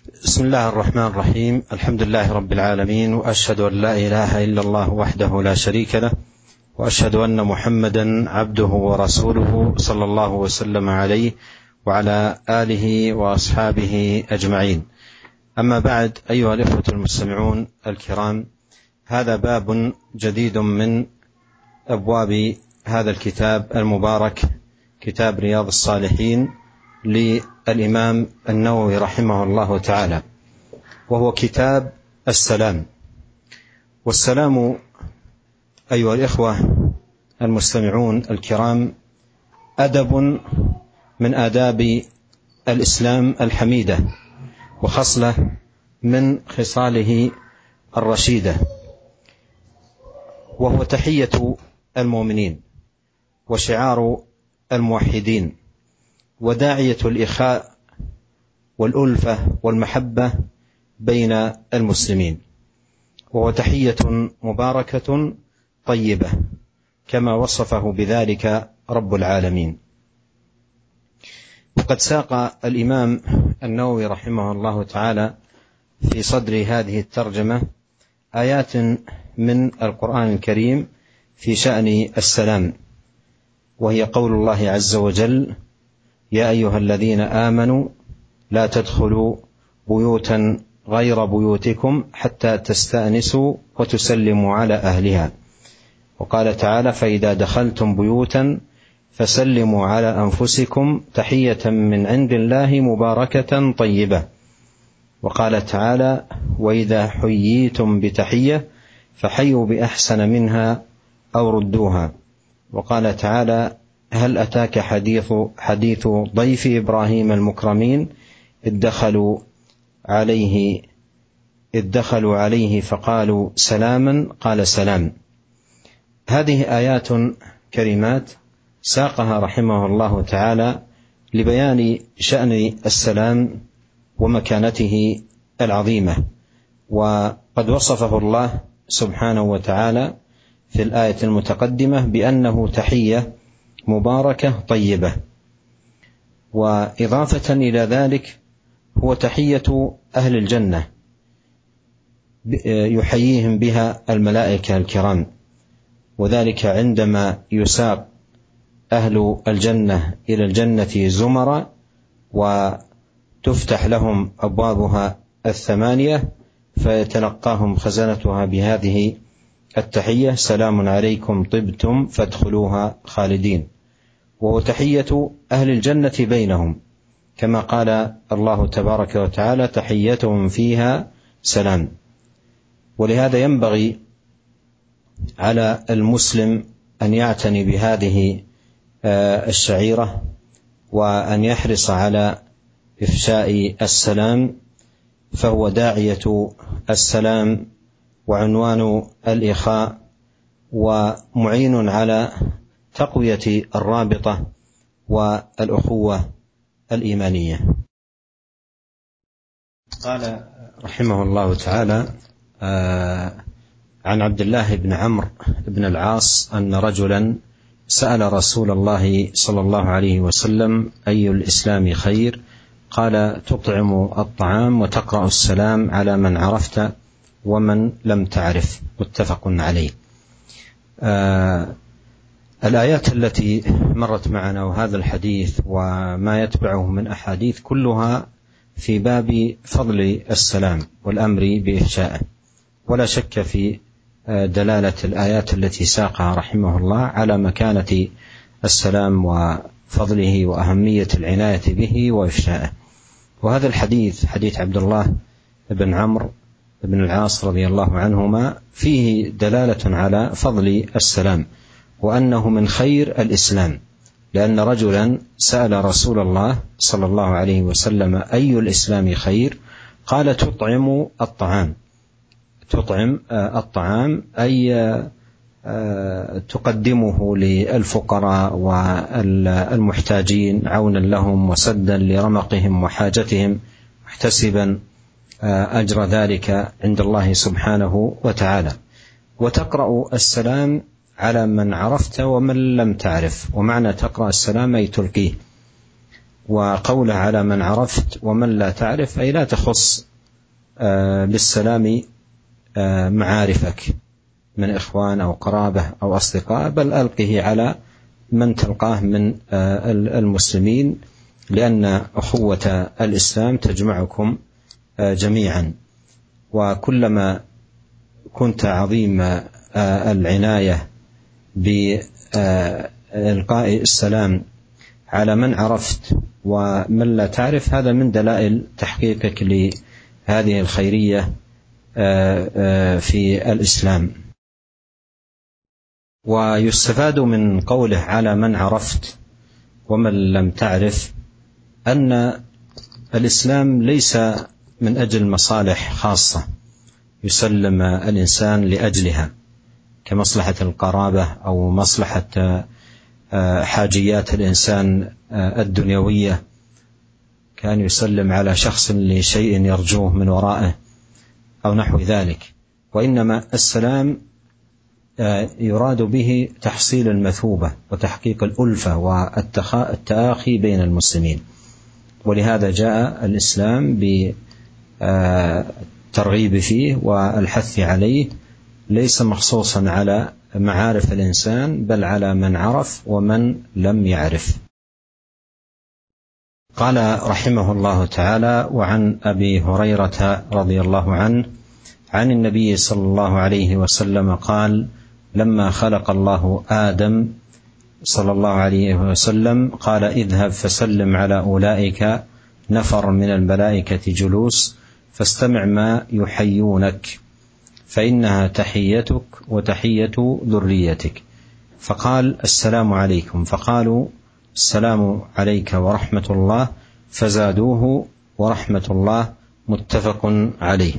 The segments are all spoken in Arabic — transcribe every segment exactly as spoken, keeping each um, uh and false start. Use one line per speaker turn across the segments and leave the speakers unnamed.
بسم الله الرحمن الرحيم. الحمد لله رب العالمين، وأشهد أن لا إله إلا الله وحده لا شريك له، وأشهد أن محمدا عبده ورسوله صلى الله وسلم عليه وعلى آله وأصحابه أجمعين. أما بعد، أيها الإخوة المستمعون الكرام، هذا باب جديد من أبواب هذا الكتاب المبارك، كتاب رياض الصالحين للإمام النووي رحمه الله تعالى، وهو كتاب السلام. والسلام أيها الإخوة المستمعون الكرام أدب من آداب الإسلام الحميدة، وخصلة من خصاله الرشيدة، وهو تحية المؤمنين وشعار الموحدين، وداعية الإخاء والألفة والمحبة بين المسلمين، وهو تحية مباركة طيبة كما وصفه بذلك رب العالمين. وقد ساق الإمام النووي رحمه الله تعالى في صدر هذه الترجمة آيات من القرآن الكريم في شأن السلام، وهي قول الله عز وجل: يا أيها الذين آمنوا لا تدخلوا بيوتا غير بيوتكم حتى تستأنسوا وتسلموا على أهلها. وقال تعالى: فإذا دخلتم بيوتا فسلموا على أنفسكم تحية من عند الله مباركة طيبة. وقال تعالى: وإذا حييتم بتحية فحيوا بأحسن منها أو ردوها. وقال تعالى: هل أتاك حديث حديث ضيف إبراهيم المكرمين إذ دخلوا عليه إذ دخلوا عليه فقالوا سلاما قال سلام. هذه آيات كريمات ساقها رحمه الله تعالى لبيان شأن السلام ومكانته العظيمة، وقد وصفه الله سبحانه وتعالى في الآية المتقدمة بأنه تحية مباركة طيبة، وإضافة إلى ذلك هو تحية أهل الجنة يحييهم بها الملائكة الكرام، وذلك عندما يساق أهل الجنة إلى الجنة زمرا وتفتح لهم أبوابها الثمانية فيتلقاهم خزنتها بهذه التحية: سلام عليكم طبتم فادخلوها خالدين. وهو تحية أهل الجنة بينهم، كما قال الله تبارك وتعالى: تحيتهم فيها سلام. ولهذا ينبغي على المسلم أن يعتني بهذه الشعيرة، وأن يحرص على إفشاء السلام، فهو داعية السلام وعنوان الإخاء، ومعين على تقوية الرابطة والأخوة الإيمانية. قال رحمه الله تعالى عن عبد الله بن عمرو بن العاص أن رجلا سأل رسول الله صلى الله عليه وسلم: أي الإسلام خير؟ قال: تطعم الطعام وتقرأ السلام على من عرفت ومن لم تعرف. متفق عليه. آه الآيات التي مرت معنا وهذا الحديث وما يتبعه من أحاديث كلها في باب فضل السلام والأمر بإفشائه، ولا شك في دلالة الآيات التي ساقها رحمه الله على مكانة السلام وفضله وأهمية العناية به وإفشائه. وهذا الحديث حديث عبد الله بن عمرو بن العاص رضي الله عنهما فيه دلالة على فضل السلام، وأنه من خير الإسلام، لأن رجلا سأل رسول الله صلى الله عليه وسلم: أي الإسلام خير؟ قال: تطعم الطعام. تطعم الطعام أي تقدمه للفقراء والمحتاجين عونا لهم وسدا لرمقهم وحاجتهم، محتسبا أجر ذلك عند الله سبحانه وتعالى. وتقرأ السلام على من عرفت ومن لم تعرف. ومعنى تقرأ السلام أي تلقيه. وقوله على من عرفت ومن لا تعرف أي لا تخص بالسلام معارفك من إخوان أو قرابة أو أصدقاء، بل ألقه على من تلقاه من المسلمين، لأن أخوة الإسلام تجمعكم جميعا. وكلما كنت عظيم العناية بإلقاء السلام على من عرفت ومن لا تعرف، هذا من دلائل تحقيقك لهذه الخيرية في الإسلام. ويستفاد من قوله على من عرفت ومن لم تعرف أن الإسلام ليس من أجل مصالح خاصة يسلم الإنسان لأجلها كمصلحة القرابة أو مصلحة حاجيات الإنسان الدنيوية، كان يسلم على شخص لشيء يرجوه من ورائه أو نحو ذلك، وإنما السلام يراد به تحصيل المثوبة وتحقيق الألفة والتآخي بين المسلمين. ولهذا جاء الإسلام بالترغيب فيه والحث عليه، ليس مخصوصا على معارف الإنسان بل على من عرف ومن لم يعرف. قال رحمه الله تعالى: وعن أبي هريرة رضي الله عنه عن النبي صلى الله عليه وسلم قال: لما خلق الله آدم صلى الله عليه وسلم قال: اذهب فسلم على أولئك نفر من الملائكة جلوس فاستمع ما يحيونك فإنها تحيتك وتحية ذريتك. فقال: السلام عليكم. فقالوا: السلام عليك ورحمة الله، فزادوه ورحمة الله، متفق عليه.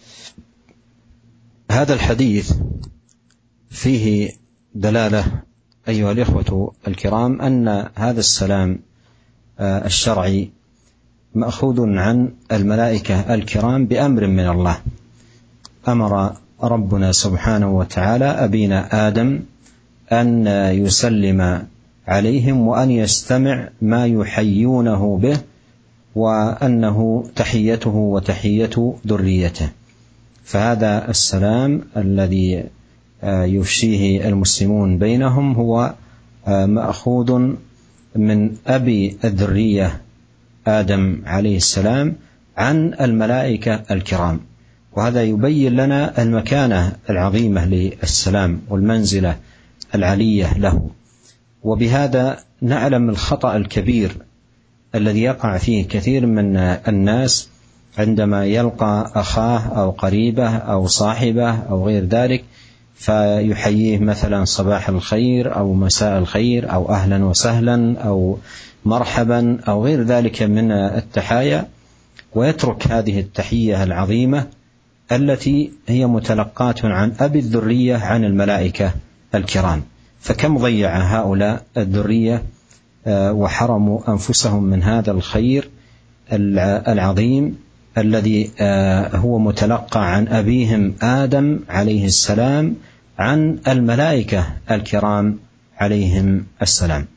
هذا الحديث فيه دلالة أيها الإخوة الكرام أن هذا السلام الشرعي مأخوذ عن الملائكة الكرام بأمر من الله. أمر ربنا سبحانه وتعالى أبينا آدم أن يسلم عليهم وأن يستمع ما يحيونه به، وأنه تحيته وتحية ذريته. فهذا السلام الذي يفشيه المسلمون بينهم هو مأخوذ من أبي الذرية آدم عليه السلام عن الملائكة الكرام، وهذا يبين لنا المكانة العظيمة للسلام والمنزلة العلية له. وبهذا نعلم الخطأ الكبير الذي يقع فيه كثير من الناس عندما يلقى أخاه أو قريبه أو صاحبه أو غير ذلك، فيحييه مثلا صباح الخير أو مساء الخير أو أهلا وسهلا أو مرحبا أو غير ذلك من التحايا، ويترك هذه التحية العظيمة التي هي متلقاة عن أبي الذرية عن الملائكة الكرام. فكم ضيع هؤلاء الذرية وحرموا أنفسهم من هذا الخير العظيم الذي هو متلقى عن أبيهم آدم عليه السلام عن الملائكة الكرام عليهم السلام.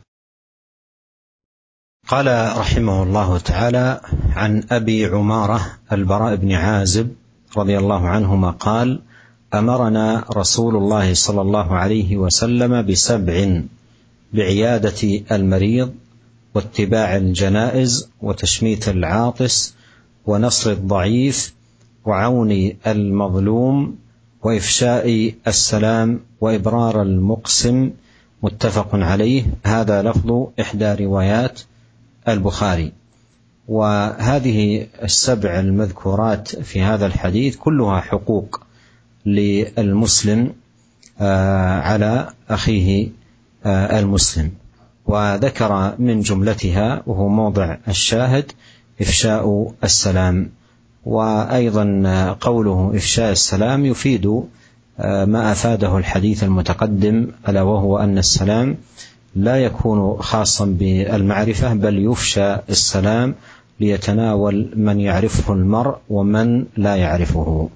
قال رحمه الله تعالى: عن أبي عمارة البراء بن عازب رضي الله عنهما قال: أمرنا رسول الله صلى الله عليه وسلم بسبع: بعيادة المريض، واتباع الجنائز، وتشميت العاطس، ونصر الضعيف، وعون المظلوم، وإفشاء السلام، وإبرار المقسم، متفق عليه. هذا لفظ إحدى روايات البخاري. وهذه السبع المذكورات في هذا الحديث كلها حقوق للمسلم على أخيه المسلم، وذكر من جملتها وهو موضع الشاهد إفشاء السلام. وأيضا قوله إفشاء السلام يفيد ما أفاده الحديث المتقدم، ألا وهو أن السلام لا يكون خاصا بالمعرفة، بل يفشى السلام ليتناول من يعرفه المرء ومن لا يعرفه.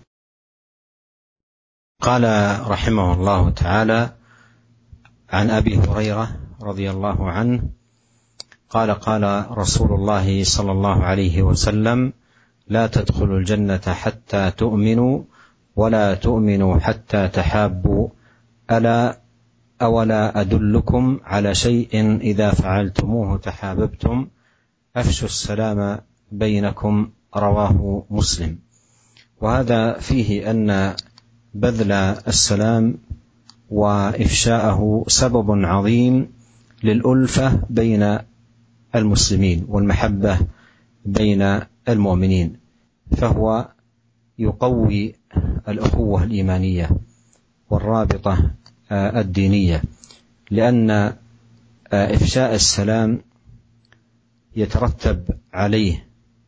قال رحمه الله تعالى: عن أبي هريرة رضي الله عنه قال قال رسول الله صلى الله عليه وسلم: لا تدخلوا الجنة حتى تؤمنوا ولا تؤمنوا حتى تحابوا، ألا أولا أدلكم على شيء إذا فعلتموه تحاببتم، أفشوا السلام بينكم، رواه مسلم. وهذا فيه أن بذل السلام وإفشاءه سبب عظيم للألفة بين المسلمين والمحبة بين المؤمنين، فهو يقوي الأخوة الإيمانية والرابطة الدينية، لأن إفشاء السلام يترتب عليه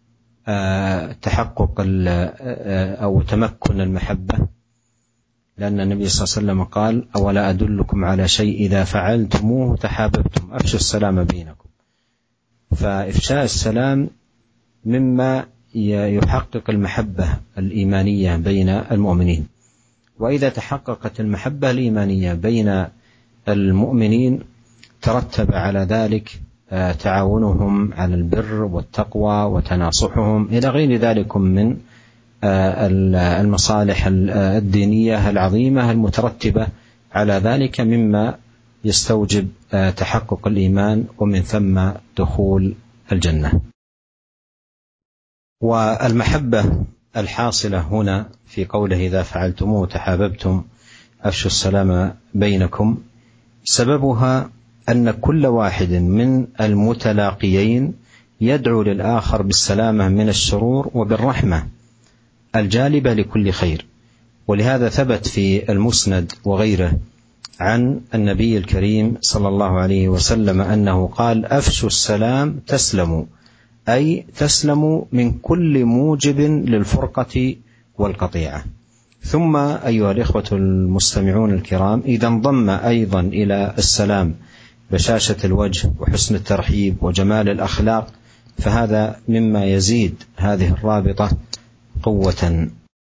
تحقق أو تمكن المحبة، لأن النبي صلى الله عليه وسلم قال: أولا أدلكم على شيء إذا فعلتموه تحاببتم، أفشوا السلام بينكم. فإفشاء السلام مما يحقق المحبة الإيمانية بين المؤمنين، وإذا تحققت المحبة الإيمانية بين المؤمنين ترتب على ذلك تعاونهم على البر والتقوى وتناصحهم إلى غير ذلك من المصالح الدينية العظيمة المترتبة على ذلك، مما يستوجب تحقق الإيمان ومن ثم دخول الجنة. والمحبة الحاصلة هنا في قوله: إذا فعلتموه تحاببتم، أفشوا السلام بينكم، سببها أن كل واحد من المتلاقيين يدعو للآخر بالسلامة من الشرور وبالرحمة الجالبة لكل خير. ولهذا ثبت في المسند وغيره عن النبي الكريم صلى الله عليه وسلم أنه قال: أفشوا السلام تسلموا، أي تسلموا من كل موجب للفرقة والقطيعة. ثم أيها الإخوة المستمعون الكرام، إذا انضم أيضا إلى السلام بشاشة الوجه وحسن الترحيب وجمال الأخلاق، فهذا مما يزيد هذه الرابطة قوة.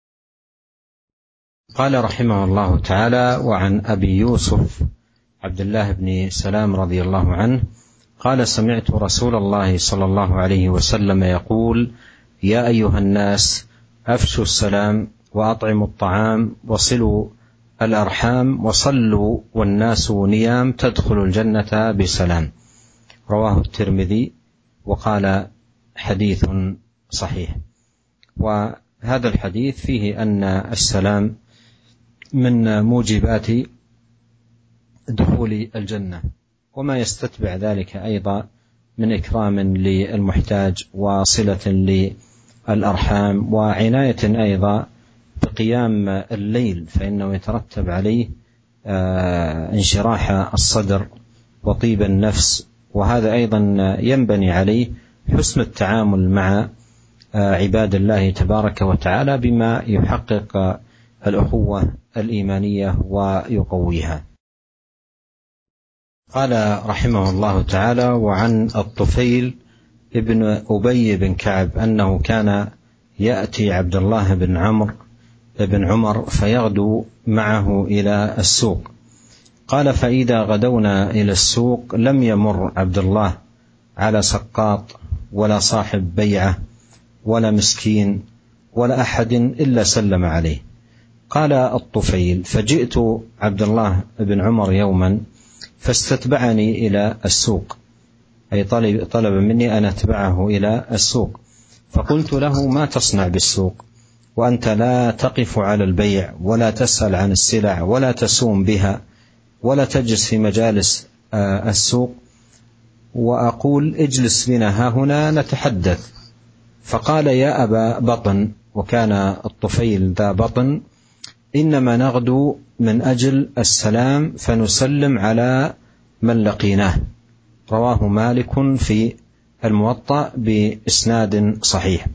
قال رحمه الله تعالى: وعن أبي يوسف عبد الله بن سلام رضي الله عنه قال: سمعت رسول الله صلى الله عليه وسلم يقول: يا أيها الناس، أفشوا السلام وأطعموا الطعام وصلوا الأرحام وصلوا والناس نيام تدخلوا الجنة بسلام، رواه الترمذي وقال: حديث صحيح. وهذا الحديث فيه أن السلام من موجبات دخول الجنة، وما يستتبع ذلك أيضا من إكرام للمحتاج وصلة للأرحام وعناية أيضا بقيام الليل، فإنه يترتب عليه انشراح الصدر وطيب النفس، وهذا أيضا ينبني عليه حسن التعامل مع عباد الله تبارك وتعالى بما يحقق الأخوة الإيمانية ويقويها. قال رحمه الله تعالى: وعن الطفيل ابن أبي بن كعب أنه كان يأتي عبد الله بن عمرو بن عمر فيغدو معه إلى السوق. قال: فإذا غدونا إلى السوق لم يمر عبد الله على سقاط ولا صاحب بيعة ولا مسكين ولا أحد إلا سلم عليه. قال الطفيل: فجئت عبد الله بن عمر يوما فاستتبعني إلى السوق، أي طلب, طلب مني أن أتبعه إلى السوق، فقلت له: ما تصنع بالسوق وأنت لا تقف على البيع ولا تسأل عن السلع ولا تسوم بها ولا تجلس في مجالس السوق؟ وأقول: اجلس بنا ها هنا نتحدث. فقال: يا أبا بطن، وكان الطفيل ذا بطن، إنما نغدو من أجل السلام فنسلم على من لقيناه، رواه مالك في الموطأ بإسناد صحيح.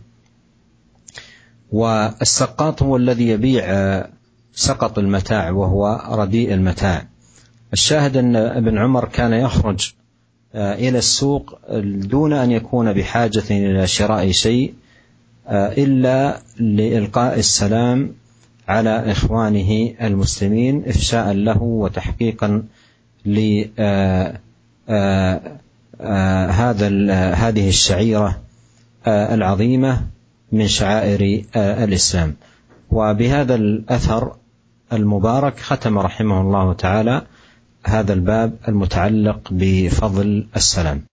والسقاط هو الذي يبيع سقط المتاع وهو رديء المتاع. الشاهد أن ابن عمر كان يخرج إلى السوق دون أن يكون بحاجة إلى شراء شيء إلا لإلقاء السلام على إخوانه المسلمين، إفشاء له وتحقيقا هذا هذه الشعيرة العظيمة من شعائر الإسلام. وبهذا الأثر المبارك ختم رحمه الله تعالى هذا الباب المتعلق بفضل السلام.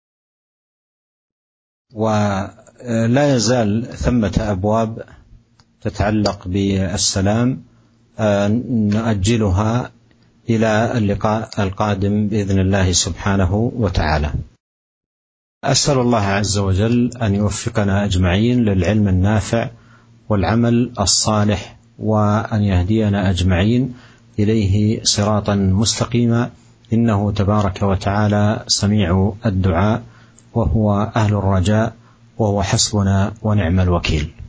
ولا يزال ثمة أبواب تتعلق بالسلام نؤجلها إلى اللقاء القادم بإذن الله سبحانه وتعالى. أسأل الله عز وجل أن يوفقنا أجمعين للعلم النافع والعمل الصالح، وأن يهدينا أجمعين إليه صراطا مستقيما، إنه تبارك وتعالى سميع الدعاء، وهو أهل الرجاء، وهو حسبنا ونعم الوكيل.